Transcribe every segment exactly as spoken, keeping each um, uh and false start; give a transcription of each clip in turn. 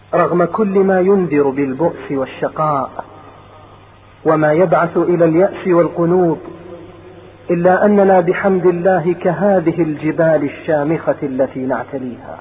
رغم كل ما ينذر بالبؤس والشقاء وما يبعث إلى اليأس والقنوط، إلا أننا بحمد الله كهذه الجبال الشامخة التي نعتليها،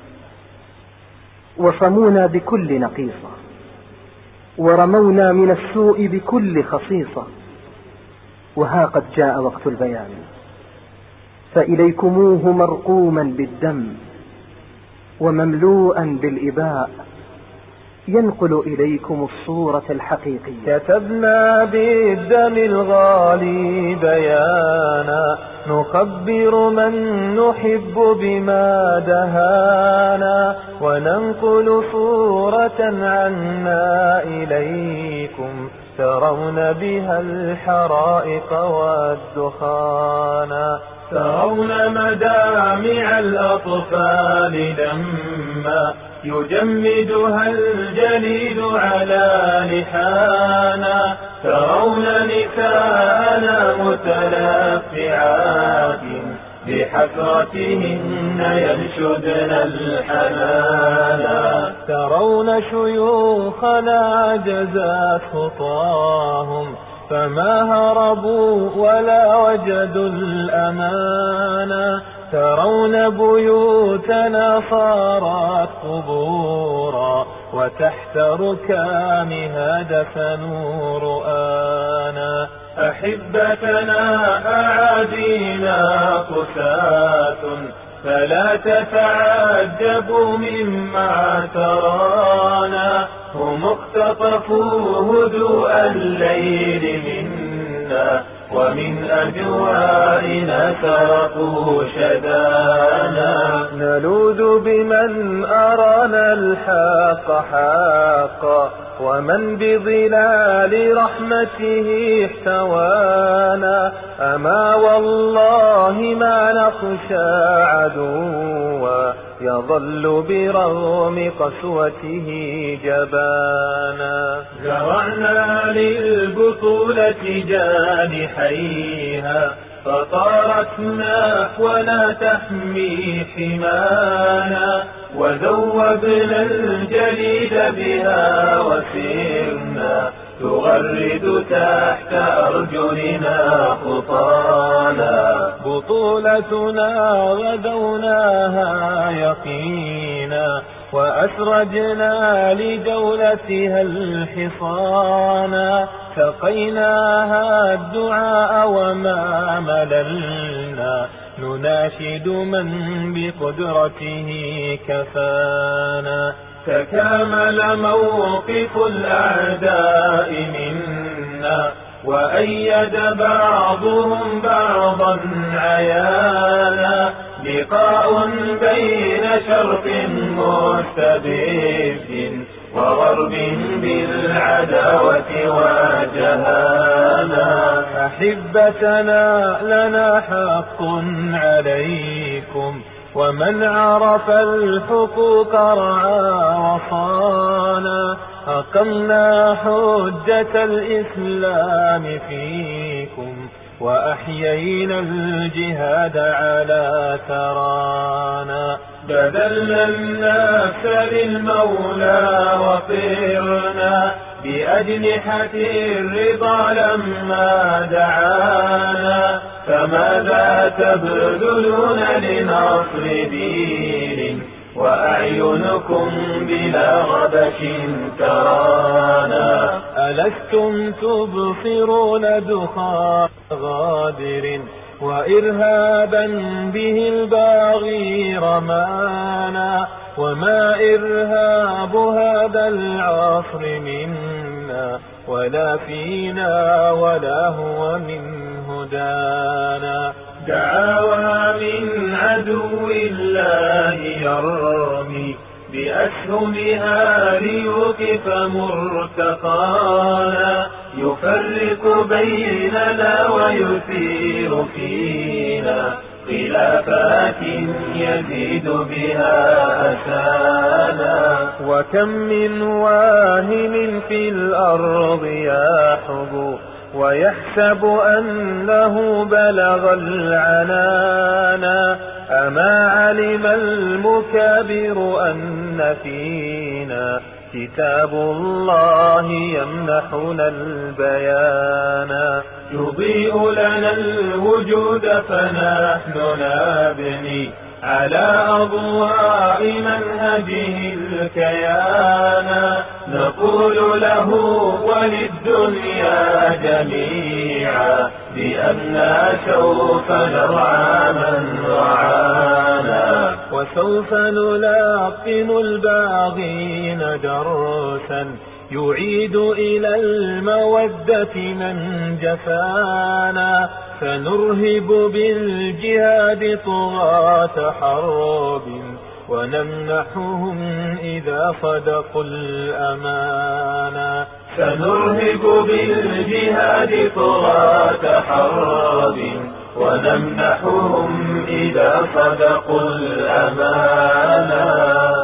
وصمونا بكل نقيصة، ورمونا من السوء بكل خصيصة. وها قد جاء وقت البيان، فإليكموه مرقوما بالدم ومملوءا بالإباء، ينقل إليكم الصورة الحقيقية. كتبنا بالدم الغالي بيانا، نخبر من نحب بما دهانا، وننقل صورة عنا إليكم ترون بها الحرائق والدخان. ترون مدامع الأطفال لما يجمدها الجليد على لحانا، ترون نساءنا متلفعات بحسرتهن ينشدن الحنانا، ترون شيوخنا عجزت خطاهم فما هربوا ولا وجدوا الأمانا، ترون بيوتنا صارت قبورا وتحت ركامها دفنوا رؤانا. أحبتنا أعادينا قساة فلا تتعجبوا مما ترانا، هم اختطفوا هدوء الليل منا ومن أجوائنا سرقوا شدانا. نلوذ بمن أرانا الحق حقا ومن بظلال رحمته احتوانا، أما والله ما نخشى عدوا يظل برغم قسوته جبانا. زرعنا للبطولة جانحيها فطارت نحونا تحمي حمانا، وذوبنا الجليد بها وسرنا تغرد تحت أرجلنا خطانا. بطولتنا غدوناها يقينا وأسرجنا لدولتها الحصانا، سقيناها الدعاء وما مللنا نناشد من بقدرته كفانا. تكامل موقف الأعداء منا وأيد بعضهم بعضا عيانا، لقاء بين شرق مستبد وغرب بالعداوة وجهانا. أحبتنا لنا حق عليكم ومن عرف الحقوق رعى وصانا، أقمنا حجة الإسلام فيكم وأحيينا الجهاد على ثرانا. بذلنا النفس للمولى وطرنا بأجنحة الرضا لما دعانا، فماذا تبذلون لنصر دين وأعينكم بلا غبش ترانا. ألستم تبصرون دخان غادر وإرهابا به الباغي رمانا، وما إرهاب هذا العصر منا ولا فينا ولا هو من هدانا. دعاوى من عدو الله يرمي بأسهمها ليوقف مرتقانا، يفرق بيننا ويثير فينا خلافات يزيد بها أسانا. وكم من واهم في الأرض يحبو ويحسب أنه بلغ العنانا، أما علم المكابر أن فينا كتاب الله يمنحنا البيان، يضيء لنا الوجود فنحن نبني على أضواء منهجه الكيان. نقول له وللدنيا جميعا بأننا سوف نرعى من رعانا، وسوف نلاقن الباغين درسا يعيد إلى المودة من جفانا. فنرهب بالجهاد طغاة حرب ونمنحهم إذا صدقوا الأمانة. سنرهب بالجهاد طغاة حرب ونمنحهم إذا صدقوا الأمانة.